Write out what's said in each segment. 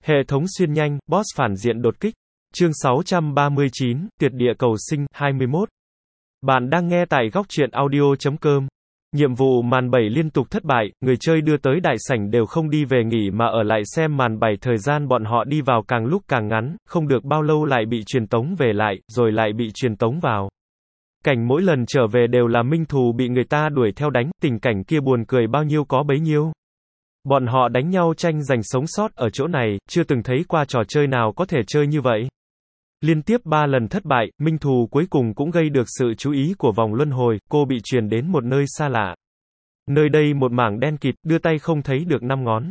Hệ thống xuyên nhanh, boss phản diện đột kích. Chương 639, Tuyệt địa cầu sinh, 21. Bạn đang nghe tại góc truyện audio.com. Nhiệm vụ màn 7 liên tục thất bại, người chơi đưa tới đại sảnh đều không đi về nghỉ mà ở lại xem màn 7, thời gian bọn họ đi vào càng lúc càng ngắn, không được bao lâu lại bị truyền tống về lại, rồi lại bị truyền tống vào. Cảnh mỗi lần trở về đều là Minh Thù bị người ta đuổi theo đánh, tình cảnh kia buồn cười bao nhiêu có bấy nhiêu. Bọn họ đánh nhau tranh giành sống sót ở chỗ này, chưa từng thấy qua trò chơi nào có thể chơi như vậy. Liên tiếp 3 lần thất bại, Minh Thù cuối cùng cũng gây được sự chú ý của vòng luân hồi, cô bị truyền đến một nơi xa lạ. Nơi đây một mảng đen kịt, đưa tay không thấy được 5 ngón.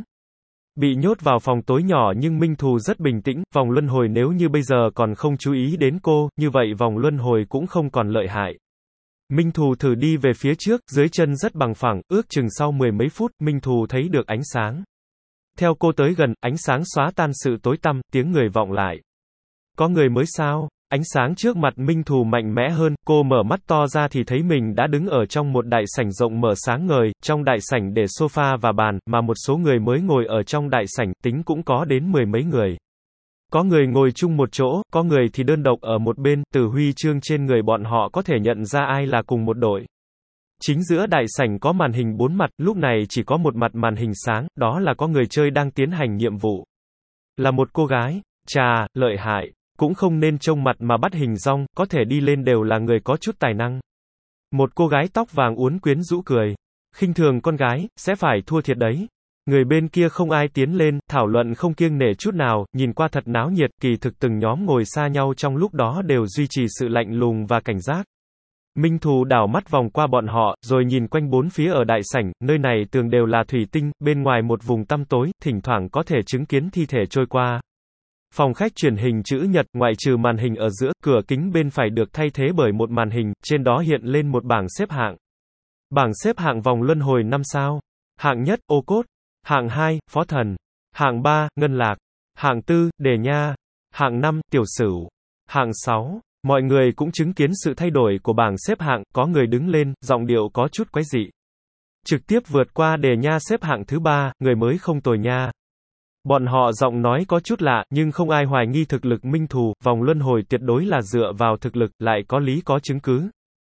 Bị nhốt vào phòng tối nhỏ nhưng Minh Thù rất bình tĩnh, vòng luân hồi nếu như bây giờ còn không chú ý đến cô, như vậy vòng luân hồi cũng không còn lợi hại. Minh Thù thử đi về phía trước, dưới chân rất bằng phẳng, ước chừng sau 10 mấy phút, Minh Thù thấy được ánh sáng. Theo cô tới gần, ánh sáng xóa tan sự tối tăm, tiếng người vọng lại. Có người mới sao? Ánh sáng trước mặt Minh Thù mạnh mẽ hơn, cô mở mắt to ra thì thấy mình đã đứng ở trong một đại sảnh rộng mở sáng ngời, trong đại sảnh để sofa và bàn, mà một số người mới ngồi ở trong đại sảnh, tính cũng có đến 10 mấy người. Có người ngồi chung một chỗ, có người thì đơn độc ở một bên, từ huy chương trên người bọn họ có thể nhận ra ai là cùng một đội. Chính giữa đại sảnh có màn hình 4 mặt, lúc này chỉ có một mặt màn hình sáng, đó là có người chơi đang tiến hành nhiệm vụ. Là một cô gái. Chà, lợi hại. Cũng không nên trông mặt mà bắt hình dong, có thể đi lên đều là người có chút tài năng. Một cô gái tóc vàng uốn quyến rũ cười. Khinh thường con gái, sẽ phải thua thiệt đấy. Người bên kia không ai tiến lên, thảo luận không kiêng nể chút nào, nhìn qua thật náo nhiệt, kỳ thực từng nhóm ngồi xa nhau trong lúc đó đều duy trì sự lạnh lùng và cảnh giác. Minh Thù đảo mắt vòng qua bọn họ, rồi nhìn quanh bốn phía ở đại sảnh, nơi này tường đều là thủy tinh, bên ngoài một vùng tăm tối, thỉnh thoảng có thể chứng kiến thi thể trôi qua. Phòng khách truyền hình chữ nhật, ngoại trừ màn hình ở giữa, cửa kính bên phải được thay thế bởi một màn hình, trên đó hiện lên một bảng xếp hạng. Bảng xếp hạng vòng luân hồi 5 sao. Hạng nhất, Ô Cốt. Hạng 2, Phó Thần. Hạng 3, Ngân Lạc. Hạng 4, Đề Nha. Hạng 5, Tiểu Sửu. Hạng 6, mọi người cũng chứng kiến sự thay đổi của bảng xếp hạng, có người đứng lên, giọng điệu có chút quái dị. Trực tiếp vượt qua Đề Nha xếp hạng thứ 3, người mới không tồi nha. Bọn họ giọng nói có chút lạ, nhưng không ai hoài nghi thực lực Minh Thù, vòng luân hồi tuyệt đối là dựa vào thực lực, lại có lý có chứng cứ.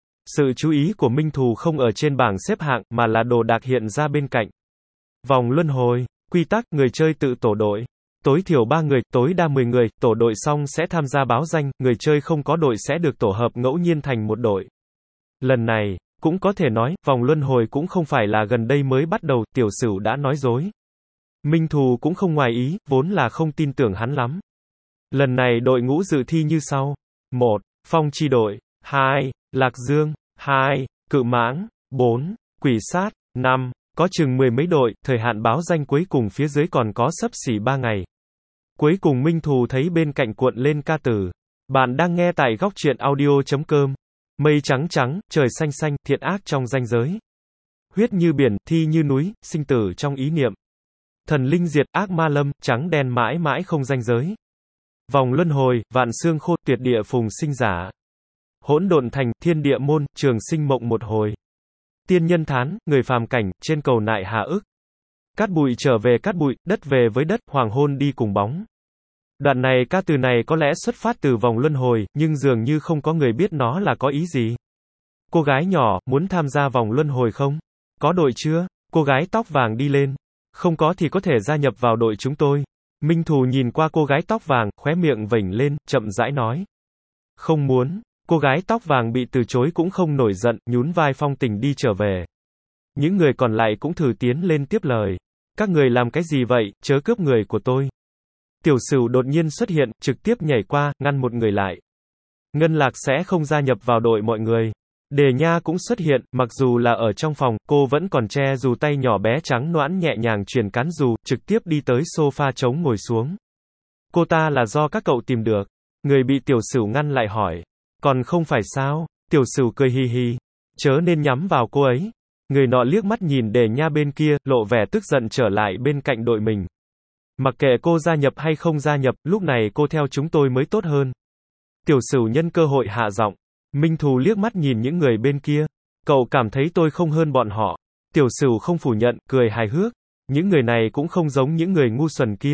Sự chú ý của Minh Thù không ở trên bảng xếp hạng, mà là đồ đạc hiện ra bên cạnh. Vòng luân hồi, quy tắc, người chơi tự tổ đội. Tối thiểu 3 người, tối đa 10 người, tổ đội xong sẽ tham gia báo danh, người chơi không có đội sẽ được tổ hợp ngẫu nhiên thành một đội. Lần này, cũng có thể nói, vòng luân hồi cũng không phải là gần đây mới bắt đầu, Tiểu Sửu đã nói dối. Minh Thù cũng không ngoài ý, vốn là không tin tưởng hắn lắm. Lần này đội ngũ dự thi như sau. 1. Phong chi đội. 2. Lạc Dương. 2. Cự mãng. 4. Quỷ sát. 5. Có chừng 10 mấy đội, thời hạn báo danh cuối cùng phía dưới còn có xấp xỉ 3 ngày. Cuối cùng Minh Thù thấy bên cạnh cuộn lên ca từ. Bạn đang nghe tại góc truyện audio.com. Mây trắng trắng, trời xanh xanh, thiện ác trong ranh giới. Huyết như biển, thi như núi, sinh tử trong ý niệm. Thần linh diệt, ác ma lâm, trắng đen mãi mãi không ranh giới. Vòng luân hồi, vạn xương khô, tuyệt địa phùng sinh giả. Hỗn độn thành, thiên địa môn, trường sinh mộng một hồi. Tiên nhân thán, người phàm cảnh, trên cầu nại hà ức. Cát bụi trở về cát bụi, đất về với đất, hoàng hôn đi cùng bóng. Đoạn này ca từ này có lẽ xuất phát từ vòng luân hồi, nhưng dường như không có người biết nó là có ý gì. Cô gái nhỏ, muốn tham gia vòng luân hồi không? Có đội chưa? Cô gái tóc vàng đi lên. Không có thì có thể gia nhập vào đội chúng tôi. Minh Thù nhìn qua cô gái tóc vàng, khóe miệng vểnh lên, chậm rãi nói. Không muốn. Cô gái tóc vàng bị từ chối cũng không nổi giận, nhún vai phong tình đi trở về. Những người còn lại cũng thử tiến lên tiếp lời. Các người làm cái gì vậy, chớ cướp người của tôi. Tiểu Sửu đột nhiên xuất hiện, trực tiếp nhảy qua, ngăn một người lại. Ngân Lạc sẽ không gia nhập vào đội mọi người. Đề Nha cũng xuất hiện, mặc dù là ở trong phòng, cô vẫn còn che dù tay nhỏ bé trắng nõn nhẹ nhàng truyền cán dù, trực tiếp đi tới sofa trống ngồi xuống. Cô ta là do các cậu tìm được. Người bị Tiểu Sửu ngăn lại hỏi. Còn không phải sao? Tiểu Sửu cười hi hi. Chớ nên nhắm vào cô ấy. Người nọ liếc mắt nhìn Đề Nha bên kia, lộ vẻ tức giận trở lại bên cạnh đội mình. Mặc kệ cô gia nhập hay không gia nhập, lúc này cô theo chúng tôi mới tốt hơn. Tiểu Sửu nhân cơ hội hạ giọng. Minh Thù liếc mắt nhìn những người bên kia. Cậu cảm thấy tôi không hơn bọn họ. Tiểu Sửu không phủ nhận, cười hài hước. Những người này cũng không giống những người ngu xuẩn kia.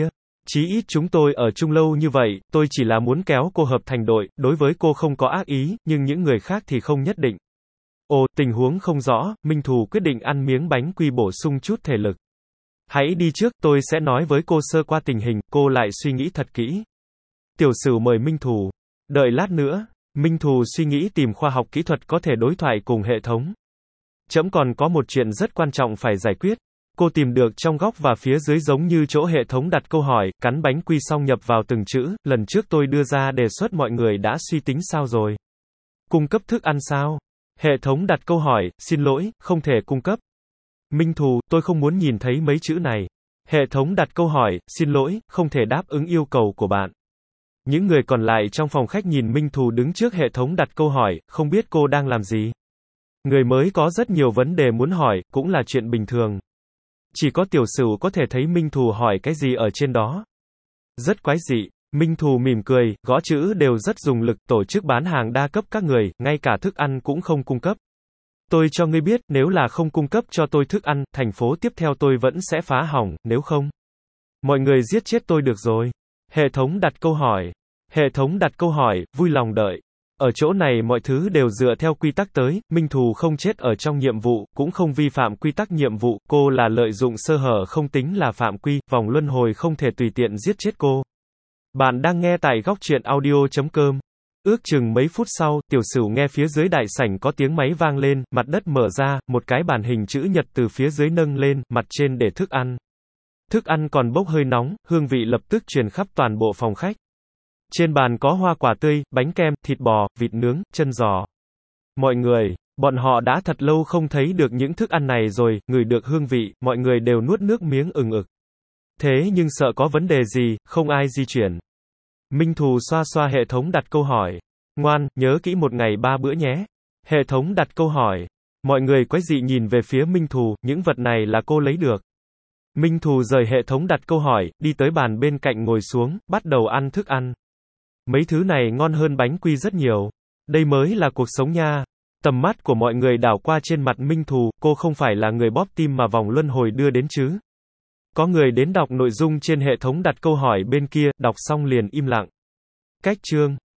Chí ít chúng tôi ở chung lâu như vậy, tôi chỉ là muốn kéo cô hợp thành đội, đối với cô không có ác ý, nhưng những người khác thì không nhất định. Ồ, tình huống không rõ, Minh Thù quyết định ăn miếng bánh quy bổ sung chút thể lực. Hãy đi trước, tôi sẽ nói với cô sơ qua tình hình, cô lại suy nghĩ thật kỹ. Tiểu Sửu mời Minh Thù. Đợi lát nữa, Minh Thù suy nghĩ tìm khoa học kỹ thuật có thể đối thoại cùng hệ thống. Trẫm còn có một chuyện rất quan trọng phải giải quyết. Cô tìm được trong góc và phía dưới giống như chỗ hệ thống đặt câu hỏi, cắn bánh quy xong nhập vào từng chữ, lần trước tôi đưa ra đề xuất mọi người đã suy tính sao rồi? Cung cấp thức ăn sao? Hệ thống đặt câu hỏi, xin lỗi, không thể cung cấp. Minh Thù, tôi không muốn nhìn thấy mấy chữ này. Hệ thống đặt câu hỏi, xin lỗi, không thể đáp ứng yêu cầu của bạn. Những người còn lại trong phòng khách nhìn Minh Thù đứng trước hệ thống đặt câu hỏi, không biết cô đang làm gì. Người mới có rất nhiều vấn đề muốn hỏi, cũng là chuyện bình thường. Chỉ có Tiểu Sửu có thể thấy Minh Thù hỏi cái gì ở trên đó. Rất quái dị. Minh Thù mỉm cười, gõ chữ đều rất dùng lực, tổ chức bán hàng đa cấp các người, ngay cả thức ăn cũng không cung cấp. Tôi cho ngươi biết, nếu là không cung cấp cho tôi thức ăn, thành phố tiếp theo tôi vẫn sẽ phá hỏng, nếu không. Mọi người giết chết tôi được rồi. Hệ thống đặt câu hỏi. Hệ thống đặt câu hỏi, vui lòng đợi. Ở chỗ này mọi thứ đều dựa theo quy tắc tới, Minh Thù không chết ở trong nhiệm vụ, cũng không vi phạm quy tắc nhiệm vụ, cô là lợi dụng sơ hở không tính là phạm quy, vòng luân hồi không thể tùy tiện giết chết cô. Bạn đang nghe tại góc truyện audio.com. Ước chừng mấy phút sau, Tiểu Sửu nghe phía dưới đại sảnh có tiếng máy vang lên, mặt đất mở ra, một cái bàn hình chữ nhật từ phía dưới nâng lên, mặt trên để thức ăn. Thức ăn còn bốc hơi nóng, hương vị lập tức truyền khắp toàn bộ phòng khách. Trên bàn có hoa quả tươi, bánh kem, thịt bò, vịt nướng, chân giò. Mọi người, bọn họ đã thật lâu không thấy được những thức ăn này rồi, ngửi được hương vị, mọi người đều nuốt nước miếng ừng ực. Thế nhưng sợ có vấn đề gì, không ai di chuyển. Minh Thù xoa xoa hệ thống đặt câu hỏi. Ngoan, nhớ kỹ một ngày 3 bữa nhé. Hệ thống đặt câu hỏi. Mọi người quái dị nhìn về phía Minh Thù, những vật này là cô lấy được. Minh Thù rời hệ thống đặt câu hỏi, đi tới bàn bên cạnh ngồi xuống, bắt đầu ăn thức ăn. Mấy thứ này ngon hơn bánh quy rất nhiều. Đây mới là cuộc sống nha. Tầm mắt của mọi người đảo qua trên mặt Minh Thù, cô không phải là người bóp tim mà vòng luân hồi đưa đến chứ. Có người đến đọc nội dung trên hệ thống đặt câu hỏi bên kia, đọc xong liền im lặng. Cách chương